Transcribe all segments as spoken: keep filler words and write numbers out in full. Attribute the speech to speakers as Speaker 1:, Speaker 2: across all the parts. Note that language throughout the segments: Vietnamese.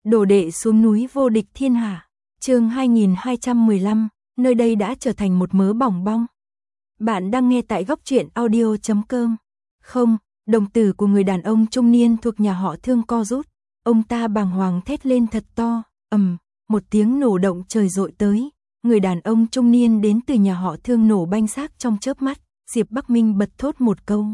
Speaker 1: Đồ đệ xuống núi vô địch thiên hạ. Chương hai nghìn hai trăm mười lăm, nơi đây đã trở thành một mớ bỏng bong. Bạn đang nghe tại góc truyện audio chấm com. Không, đồng tử của người đàn ông trung niên thuộc nhà họ Thương co rút, ông ta bàng hoàng thét lên thật to, ầm, một tiếng nổ động trời dội tới, người đàn ông trung niên đến từ nhà họ Thương nổ banh xác trong chớp mắt, Diệp Bắc Minh bật thốt một câu.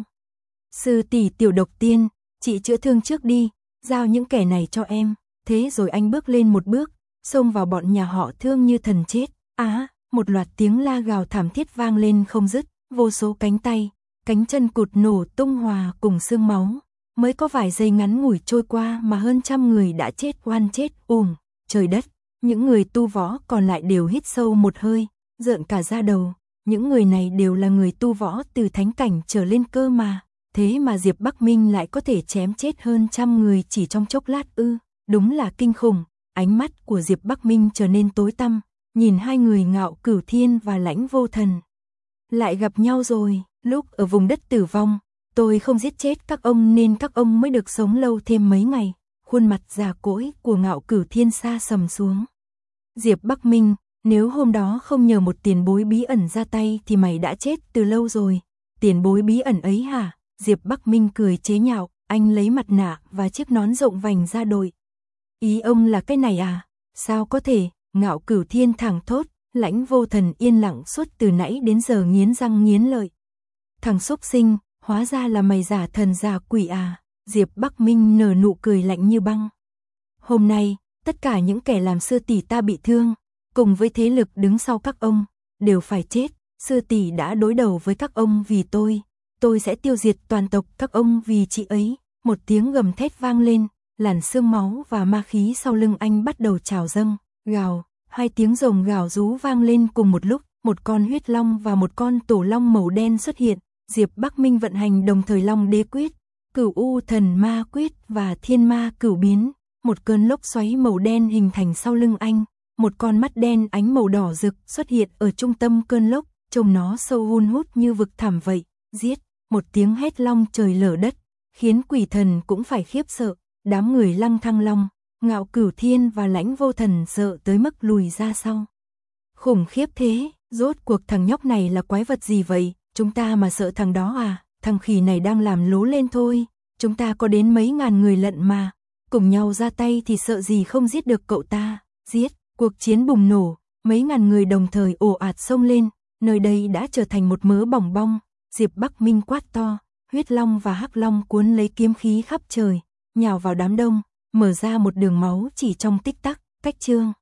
Speaker 1: Sư tỷ Tiểu Độc Tiên, chị chữa thương trước đi, giao những kẻ này cho em. Thế rồi anh bước lên một bước, xông vào bọn nhà họ Thương như thần chết. Á, à, một loạt tiếng la gào thảm thiết vang lên không dứt, vô số cánh tay, cánh chân cụt nổ tung hòa cùng xương máu. Mới có vài giây ngắn ngủi trôi qua mà hơn trăm người đã chết oan chết uổng, trời đất. Những người tu võ còn lại đều hít sâu một hơi, rợn cả da đầu. Những người này đều là người tu võ từ thánh cảnh trở lên cơ mà. Thế mà Diệp Bắc Minh lại có thể chém chết hơn trăm người chỉ trong chốc lát ư. Đúng là kinh khủng. Ánh mắt của Diệp Bắc Minh trở nên tối tăm, nhìn hai người Ngạo Cửu Thiên và Lãnh Vô Thần. Lại gặp nhau rồi, lúc ở vùng đất tử vong, tôi không giết chết các ông nên các ông mới được sống lâu thêm mấy ngày. Khuôn mặt già cỗi của Ngạo Cửu Thiên sa sầm xuống. Diệp Bắc Minh, nếu hôm đó không nhờ một tiền bối bí ẩn ra tay thì mày đã chết từ lâu rồi. Tiền bối bí ẩn ấy hả? Diệp Bắc Minh cười chế nhạo, anh lấy mặt nạ và chiếc nón rộng vành ra đội. Ý ông là cái này à? Sao có thể? Ngạo Cửu Thiên thẳng thốt, Lãnh Vô Thần yên lặng suốt từ nãy đến giờ nghiến răng nghiến lợi. Thằng xúc sinh, hóa ra là mày giả thần giả quỷ à? Diệp Bắc Minh nở nụ cười lạnh như băng. Hôm nay, tất cả những kẻ làm sư tỷ ta bị thương, cùng với thế lực đứng sau các ông, đều phải chết. Sư tỷ đã đối đầu với các ông vì tôi, tôi sẽ tiêu diệt toàn tộc các ông vì chị ấy. Một tiếng gầm thét vang lên, làn xương máu và ma khí sau lưng anh bắt đầu trào dâng, gào, hai tiếng rồng gào rú vang lên cùng một lúc, một con huyết long và một con tổ long màu đen xuất hiện. Diệp Bắc Minh vận hành đồng thời Long Đế Quyết, Cửu U Thần Ma Quyết và Thiên Ma Cửu Biến, một cơn lốc xoáy màu đen hình thành sau lưng anh, một con mắt đen ánh màu đỏ rực xuất hiện ở trung tâm cơn lốc, trông nó sâu hun hút như vực thẳm vậy. Giết, một tiếng hét long trời lở đất, khiến quỷ thần cũng phải khiếp sợ. Đám người Lăng Thăng Long, Ngạo Cửu Thiên và Lãnh Vô Thần sợ tới mức lùi ra sau. Khủng khiếp thế, rốt cuộc thằng nhóc này là quái vật gì vậy? Chúng ta mà sợ thằng đó à? Thằng khỉ này đang làm lố lên thôi. Chúng ta có đến mấy ngàn người lận mà, cùng nhau ra tay thì sợ gì không giết được cậu ta. Giết, cuộc chiến bùng nổ, mấy ngàn người đồng thời ồ ạt xông lên, nơi đây đã trở thành một mớ bỏng bong. Diệp Bắc Minh quát to, huyết long và hắc long cuốn lấy kiếm khí khắp trời, nhào vào đám đông, mở ra một đường máu chỉ trong tích tắc. Cách chương